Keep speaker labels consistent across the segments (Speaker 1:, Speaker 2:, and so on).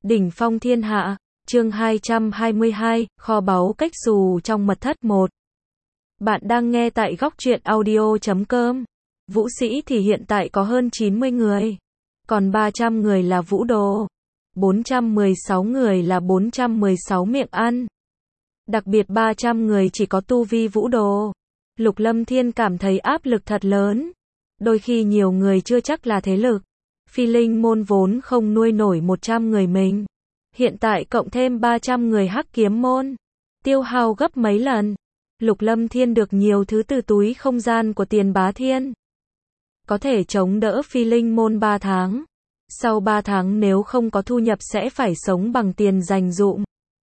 Speaker 1: Đỉnh phong thiên hạ, chương 222, kho báu cách xù trong mật thất 1. Bạn đang nghe tại góc truyện audio.com. Vũ sĩ thì hiện tại có hơn 90 người. Còn 300 người là vũ đồ. 416 người là 416 miệng ăn. Đặc biệt 300 người chỉ có tu vi vũ đồ. Lục Lâm Thiên cảm thấy áp lực thật lớn. Đôi khi nhiều người chưa chắc là thế lực. Phi Linh môn vốn không nuôi nổi 100 người mình. Hiện tại cộng thêm 300 người Hắc Kiếm môn. Tiêu hao gấp mấy lần. Lục Lâm Thiên được nhiều thứ từ túi không gian của Tiền Bá Thiên. Có thể chống đỡ Phi Linh môn 3 tháng. Sau 3 tháng nếu không có thu nhập sẽ phải sống bằng tiền dành dụm.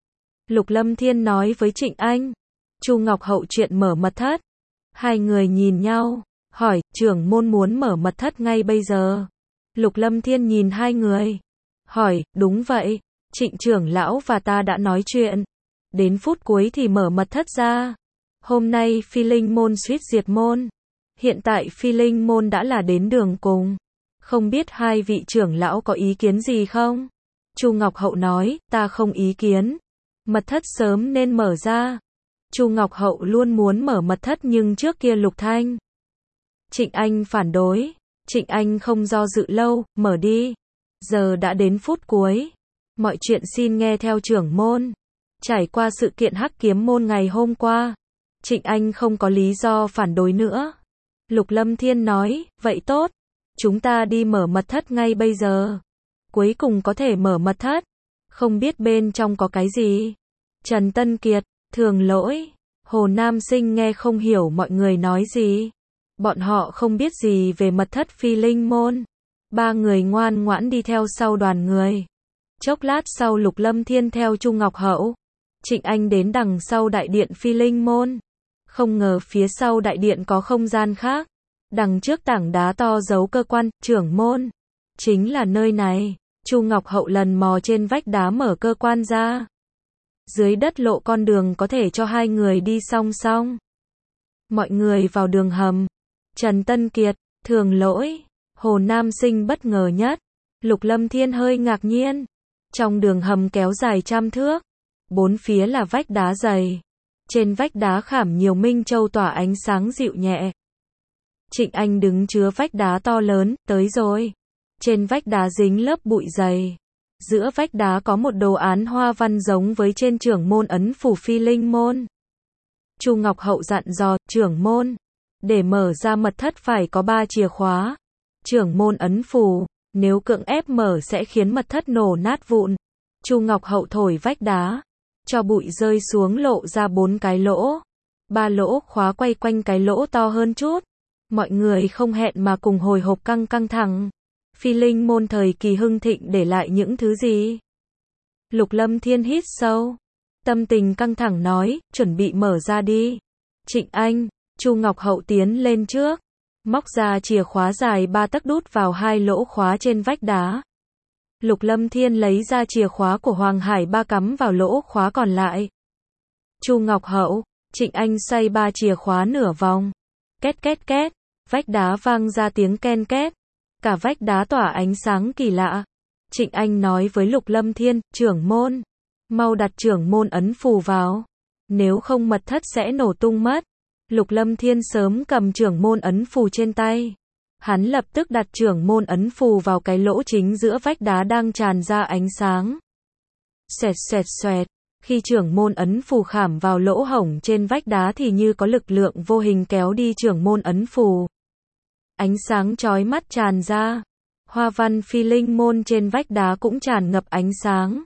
Speaker 1: Lục Lâm Thiên nói với Trịnh Anh, Chu Ngọc Hậu chuyện mở mật thất. Hai người nhìn nhau, hỏi, trưởng môn muốn mở mật thất ngay bây giờ. Lục Lâm Thiên nhìn hai người, hỏi, đúng vậy, Trịnh trưởng lão và ta đã nói chuyện. Đến phút cuối thì mở mật thất ra. Hôm nay Phi Linh môn suýt diệt môn. Hiện tại Phi Linh môn đã là đến đường cùng. Không biết hai vị trưởng lão có ý kiến gì không? Chu Ngọc Hậu nói, ta không ý kiến. Mật thất sớm nên mở ra. Chu Ngọc Hậu luôn muốn mở mật thất nhưng trước kia Lục Thanh, Trịnh Anh phản đối. Trịnh Anh không do dự lâu, mở đi. Giờ đã đến phút cuối. Mọi chuyện xin nghe theo trưởng môn. Trải qua sự kiện Hắc Kiếm môn ngày hôm qua, Trịnh Anh không có lý do phản đối nữa. Lục Lâm Thiên nói, vậy tốt. Chúng ta đi mở mật thất ngay bây giờ. Cuối cùng có thể mở mật thất. Không biết bên trong có cái gì. Trần Tân Kiệt, Thường Lỗi, Hồ Nam Sinh nghe không hiểu mọi người nói gì. Bọn họ không biết gì về mật thất Phi Linh môn. Ba người ngoan ngoãn đi theo sau đoàn người. Chốc lát sau Lục Lâm Thiên theo Chu Ngọc Hậu, Trịnh Anh đến đằng sau đại điện Phi Linh môn. Không ngờ phía sau đại điện có không gian khác. Đằng trước tảng đá to giấu cơ quan, trưởng môn. Chính là nơi này. Chu Ngọc Hậu lần mò trên vách đá mở cơ quan ra. Dưới đất lộ con đường có thể cho hai người đi song song. Mọi người vào đường hầm. Trần Tân Kiệt, Thường Lỗi, Hồ Nam Sinh bất ngờ nhất. Lục Lâm Thiên hơi ngạc nhiên. Trong đường hầm kéo dài trăm thước. Bốn phía là vách đá dày. Trên vách đá khảm nhiều minh châu tỏa ánh sáng dịu nhẹ. Trịnh Anh đứng chứa vách đá to lớn, tới rồi. Trên vách đá dính lớp bụi dày. Giữa vách đá có một đồ án hoa văn giống với trên trưởng môn ấn phủ Phi Linh môn. Chu Ngọc Hậu dặn dò, trưởng môn, để mở ra mật thất phải có 3 chìa khóa. Trưởng môn ấn phủ, nếu cưỡng ép mở sẽ khiến mật thất nổ nát vụn. Chu Ngọc Hậu thổi vách đá, cho bụi rơi xuống lộ ra 4 cái lỗ. 3 lỗ khóa quay quanh cái lỗ to hơn chút. Mọi người không hẹn mà cùng hồi hộp căng thẳng. Phi Linh môn thời kỳ hưng thịnh để lại những thứ gì? Lục Lâm Thiên hít sâu. Tâm tình căng thẳng nói, chuẩn bị mở ra đi. Trịnh Anh, Chu Ngọc Hậu tiến lên trước. Móc ra chìa khóa dài 3 tấc đút vào 2 lỗ khóa trên vách đá. Lục Lâm Thiên lấy ra chìa khóa của Hoàng Hải Ba cắm vào lỗ khóa còn lại. Chu Ngọc Hậu, Trịnh Anh xoay 3 chìa khóa nửa vòng. Két két két, vách đá vang ra tiếng ken két. Cả vách đá tỏa ánh sáng kỳ lạ. Trịnh Anh nói với Lục Lâm Thiên, trưởng môn, mau đặt trưởng môn ấn phù vào. Nếu không mật thất sẽ nổ tung mất. Lục Lâm Thiên sớm cầm trưởng môn ấn phù trên tay. Hắn lập tức đặt trưởng môn ấn phù vào cái lỗ chính giữa vách đá đang tràn ra ánh sáng. Xoẹt xoẹt xoẹt. Khi trưởng môn ấn phù khảm vào lỗ hổng trên vách đá thì như có lực lượng vô hình kéo đi trưởng môn ấn phù. Ánh sáng chói mắt tràn ra. Hoa văn Phi Linh môn trên vách đá cũng tràn ngập ánh sáng.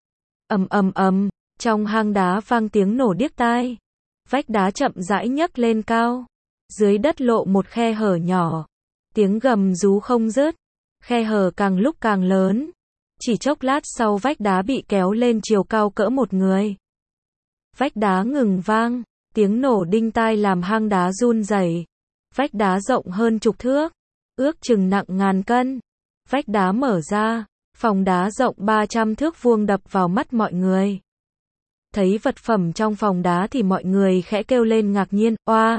Speaker 1: Ầm ầm ầm, trong hang đá vang tiếng nổ điếc tai. Vách đá chậm rãi nhấc lên cao. Dưới đất lộ một khe hở nhỏ. Tiếng gầm rú không dứt. Khe hở càng lúc càng lớn. Chỉ chốc lát sau vách đá bị kéo lên chiều cao cỡ một người. Vách đá ngừng vang. Tiếng nổ đinh tai làm hang đá run rẩy. Vách đá rộng hơn chục thước. Ước chừng nặng ngàn cân. Vách đá mở ra. Phòng đá rộng 300 thước vuông đập vào mắt mọi người. Thấy vật phẩm trong phòng đá thì mọi người khẽ kêu lên ngạc nhiên, oa.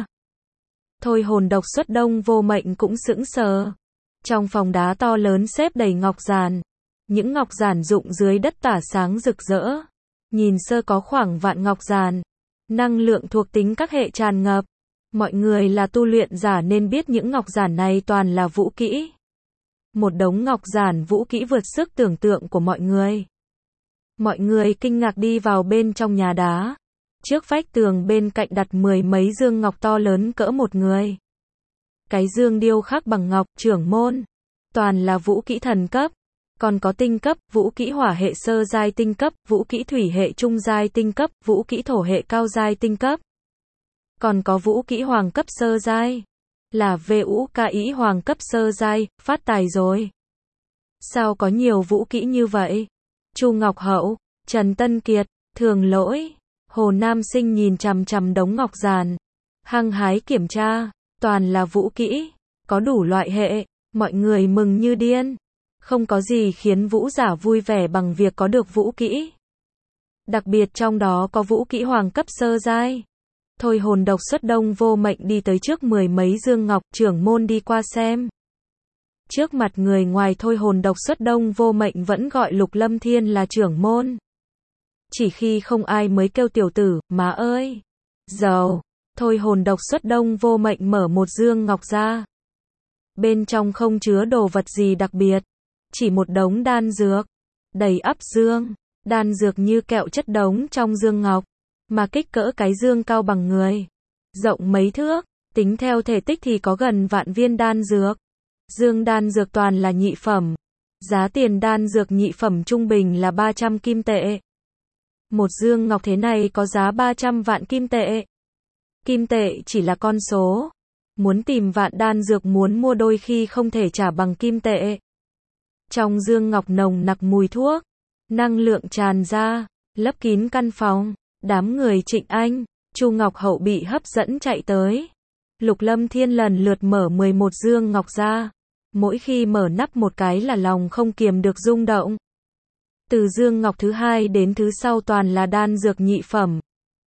Speaker 1: Thôi hồn độc xuất Đông Vô Mệnh cũng sững sờ. Trong phòng đá to lớn xếp đầy ngọc giản. Những ngọc giản dụng dưới đất tỏa sáng rực rỡ. Nhìn sơ có khoảng vạn ngọc giản. Năng lượng thuộc tính các hệ tràn ngập. Mọi người là tu luyện giả nên biết những ngọc giản này toàn là vũ kỹ. Một đống ngọc giản vũ kỹ vượt sức tưởng tượng của mọi người. Mọi người kinh ngạc đi vào bên trong nhà đá. Trước vách tường bên cạnh đặt 10 mấy dương ngọc to lớn cỡ một người. Cái dương điêu khắc bằng ngọc, trưởng môn. Toàn là vũ kỹ thần cấp. Còn có tinh cấp, vũ kỹ hỏa hệ sơ giai tinh cấp, vũ kỹ thủy hệ trung giai tinh cấp, vũ kỹ thổ hệ cao giai tinh cấp. Còn có vũ kỹ hoàng cấp sơ giai. Là VUKI hoàng cấp sơ giai, phát tài rồi. Sao có nhiều vũ kỹ như vậy? Chu Ngọc Hậu, Trần Tân Kiệt, Thường Lỗi, Hồ Nam Sinh nhìn chằm chằm đống ngọc giản. Hăng hái kiểm tra, toàn là vũ kỹ, có đủ loại hệ, mọi người mừng như điên. Không có gì khiến vũ giả vui vẻ bằng việc có được vũ kỹ. Đặc biệt trong đó có vũ kỹ hoàng cấp sơ giai. Thôi hồn độc xuất đông vô mệnh đi tới trước 10 mấy dương ngọc, trưởng môn đi qua xem. Trước mặt người ngoài thôi hồn độc xuất đông vô mệnh vẫn gọi Lục Lâm Thiên là trưởng môn. Chỉ khi không ai mới kêu tiểu tử, má ơi. Giàu, thôi hồn độc xuất đông vô mệnh mở một dương ngọc ra. Bên trong không chứa đồ vật gì đặc biệt. Chỉ một đống đan dược. Đầy ắp dương. Đan dược như kẹo chất đống trong dương ngọc. Mà kích cỡ cái dương cao bằng người. Rộng mấy thước. Tính theo thể tích thì có gần vạn viên đan dược. Dương đan dược toàn là nhị phẩm. Giá tiền đan dược nhị phẩm trung bình là 300 kim tệ. Một dương ngọc thế này có giá 300 vạn kim tệ. Kim tệ chỉ là con số. Muốn tìm vạn đan dược muốn mua đôi khi không thể trả bằng kim tệ. Trong dương ngọc nồng nặc mùi thuốc. Năng lượng tràn ra, lấp kín căn phòng. Đám người Trịnh Anh, Chu Ngọc Hậu bị hấp dẫn chạy tới. Lục Lâm Thiên lần lượt mở 11 dương ngọc ra. Mỗi khi mở nắp một cái là lòng không kiềm được rung động. Từ dương ngọc thứ 2 đến thứ sau toàn là đan dược nhị phẩm.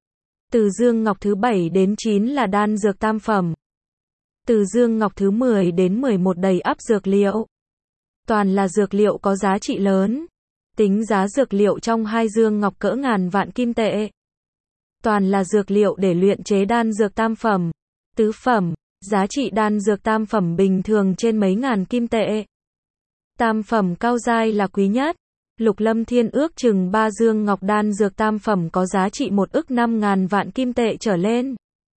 Speaker 1: Từ dương ngọc thứ 7 đến 9 là đan dược tam phẩm. Từ dương ngọc thứ 10 đến 11 đầy ắp dược liệu. Toàn là dược liệu có giá trị lớn. Tính giá dược liệu trong hai dương ngọc cỡ ngàn vạn kim tệ. Toàn là dược liệu để luyện chế đan dược tam phẩm, tứ phẩm. Giá trị đan dược tam phẩm bình thường trên mấy ngàn kim tệ. Tam phẩm cao giai là quý nhất. Lục Lâm Thiên ước chừng 3 dương ngọc đan dược tam phẩm có giá trị 1 ức 5.000 vạn kim tệ trở lên.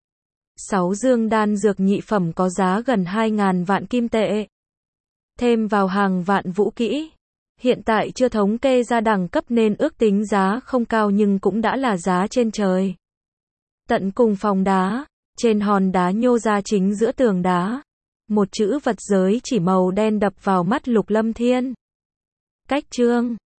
Speaker 1: 6 dương đan dược nhị phẩm có giá gần 2.000 vạn kim tệ. Thêm vào hàng vạn vũ kỹ. Hiện tại chưa thống kê ra đẳng cấp nên ước tính giá không cao nhưng cũng đã là giá trên trời. Tận cùng phòng đá. Trên hòn đá nhô ra chính giữa tường đá. Một chữ vật giới chỉ màu đen đập vào mắt Lục Lâm Thiên. Cách chương